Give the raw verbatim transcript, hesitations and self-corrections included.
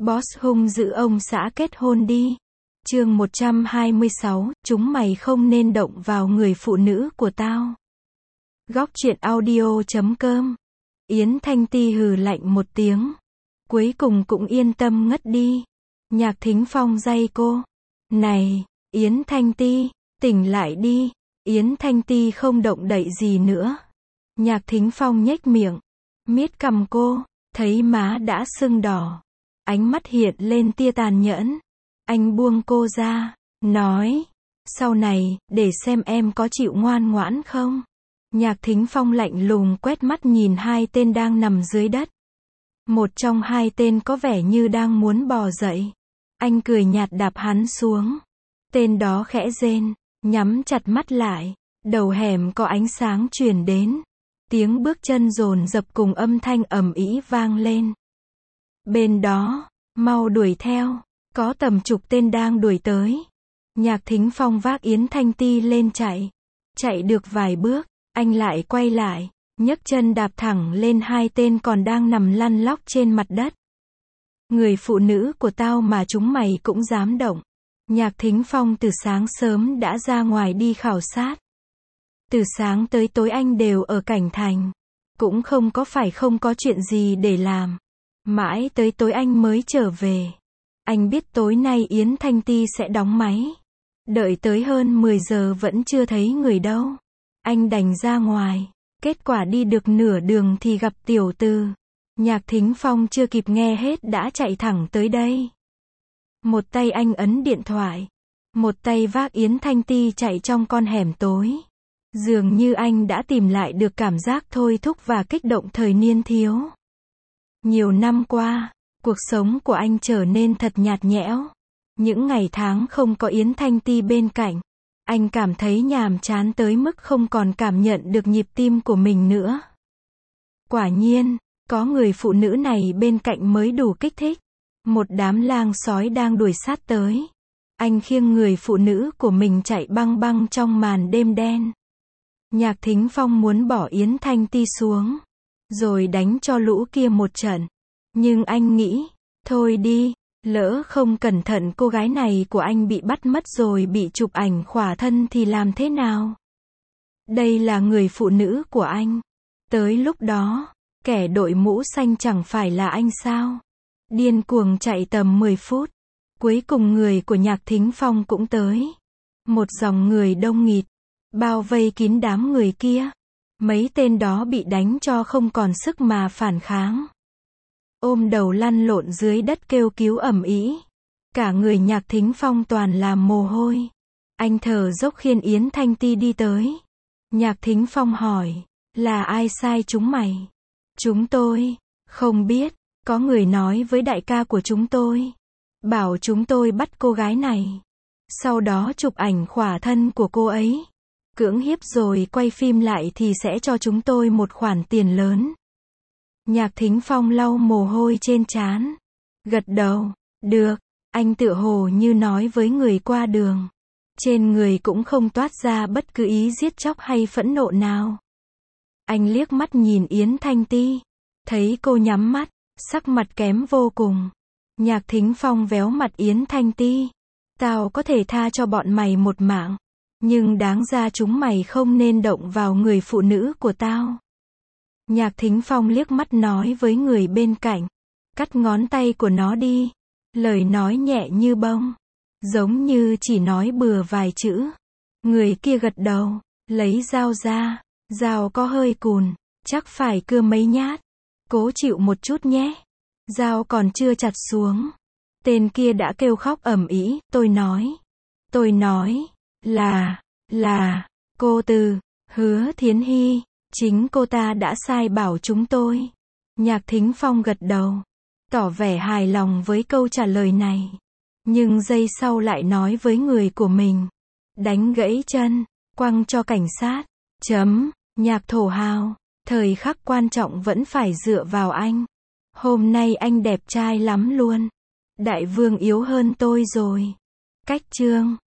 Boss hung dữ ông xã kết hôn đi. Chương một trăm hai mươi sáu, chúng mày không nên động vào người phụ nữ của tao. Góc truyện audio chấm com. Yến Thanh Ti hừ lạnh một tiếng. Cuối cùng cũng yên tâm ngất đi. Nhạc Thính Phong day cô. Này, Yến Thanh Ti, tỉnh lại đi. Yến Thanh Ti không động đậy gì nữa. Nhạc Thính Phong nhếch miệng, miết cằm cô, thấy má đã sưng đỏ. Ánh mắt hiện lên tia tàn nhẫn. Anh buông cô ra, nói, sau này, để xem em có chịu ngoan ngoãn không. Nhạc Thính Phong lạnh lùng quét mắt nhìn hai tên đang nằm dưới đất. Một trong hai tên có vẻ như đang muốn bò dậy. Anh cười nhạt đạp hắn xuống. Tên đó khẽ rên, nhắm chặt mắt lại. Đầu hẻm có ánh sáng truyền đến. Tiếng bước chân dồn dập cùng âm thanh ầm ĩ vang lên. Bên đó, mau đuổi theo, có tầm chục tên đang đuổi tới. Nhạc Thính Phong vác Yến Thanh Ti lên chạy. Chạy được vài bước, anh lại quay lại, nhấc chân đạp thẳng lên hai tên còn đang nằm lăn lóc trên mặt đất. Người phụ nữ của tao mà chúng mày cũng dám động. Nhạc Thính Phong từ sáng sớm đã ra ngoài đi khảo sát. Từ sáng tới tối anh đều ở Cảnh Thành. Cũng không có phải không có chuyện gì để làm. Mãi tới tối anh mới trở về. Anh biết tối nay Yến Thanh Ti sẽ đóng máy. Đợi tới hơn mười giờ vẫn chưa thấy người đâu. Anh đành ra ngoài. Kết quả đi được nửa đường thì gặp tiểu từ. Nhạc Thính Phong chưa kịp nghe hết đã chạy thẳng tới đây. Một tay anh ấn điện thoại. Một tay vác Yến Thanh Ti chạy trong con hẻm tối. Dường như anh đã tìm lại được cảm giác thôi thúc và kích động thời niên thiếu. Nhiều năm qua, cuộc sống của anh trở nên thật nhạt nhẽo. Những ngày tháng không có Yến Thanh Ti bên cạnh, anh cảm thấy nhàm chán tới mức không còn cảm nhận được nhịp tim của mình nữa. Quả nhiên, có người phụ nữ này bên cạnh mới đủ kích thích. Một đám lang sói đang đuổi sát tới. Anh khiêng người phụ nữ của mình chạy băng băng trong màn đêm đen. Nhạc Thính Phong muốn bỏ Yến Thanh Ti xuống, rồi đánh cho lũ kia một trận. Nhưng anh nghĩ, thôi đi, lỡ không cẩn thận cô gái này của anh bị bắt mất rồi bị chụp ảnh khỏa thân thì làm thế nào? Đây là người phụ nữ của anh. Tới lúc đó, kẻ đội mũ xanh chẳng phải là anh sao? Điên cuồng chạy tầm mười phút. Cuối cùng người của Nhạc Thính Phong cũng tới. Một dòng người đông nghịt, bao vây kín đám người kia. Mấy tên đó bị đánh cho không còn sức mà phản kháng. Ôm đầu lăn lộn dưới đất kêu cứu ầm ĩ. Cả người Nhạc Thính Phong toàn là mồ hôi. Anh thở dốc khiêng Yến Thanh Ti đi tới. Nhạc Thính Phong hỏi, là ai sai chúng mày? Chúng tôi, không biết, có người nói với đại ca của chúng tôi. Bảo chúng tôi bắt cô gái này. Sau đó chụp ảnh khỏa thân của cô ấy. Cưỡng hiếp rồi quay phim lại thì sẽ cho chúng tôi một khoản tiền lớn. Nhạc Thính Phong lau mồ hôi trên trán. Gật đầu, được, anh tựa hồ như nói với người qua đường. Trên người cũng không toát ra bất cứ ý giết chóc hay phẫn nộ nào. Anh liếc mắt nhìn Yến Thanh Ti. Thấy cô nhắm mắt, sắc mặt kém vô cùng. Nhạc Thính Phong véo mặt Yến Thanh Ti. Tao có thể tha cho bọn mày một mạng. Nhưng đáng ra chúng mày không nên động vào người phụ nữ của tao. Nhạc Thính Phong liếc mắt nói với người bên cạnh. Cắt ngón tay của nó đi. Lời nói nhẹ như bông. Giống như chỉ nói bừa vài chữ. Người kia gật đầu. Lấy dao ra. Dao có hơi cùn. Chắc phải cưa mấy nhát. Cố chịu một chút nhé. Dao còn chưa chặt xuống. Tên kia đã kêu khóc ầm ĩ. Tôi nói. Tôi nói. Là. Là. Cô Từ. Hứa Thiến Hy. Chính cô ta đã sai bảo chúng tôi. Nhạc Thính Phong gật đầu. Tỏ vẻ hài lòng với câu trả lời này. Nhưng giây sau lại nói với người của mình. Đánh gãy chân. Quăng cho cảnh sát. Chấm. Nhạc thổ hào. Thời khắc quan trọng vẫn phải dựa vào anh. Hôm nay anh đẹp trai lắm luôn. Đại vương yếu hơn tôi rồi. Cách chương.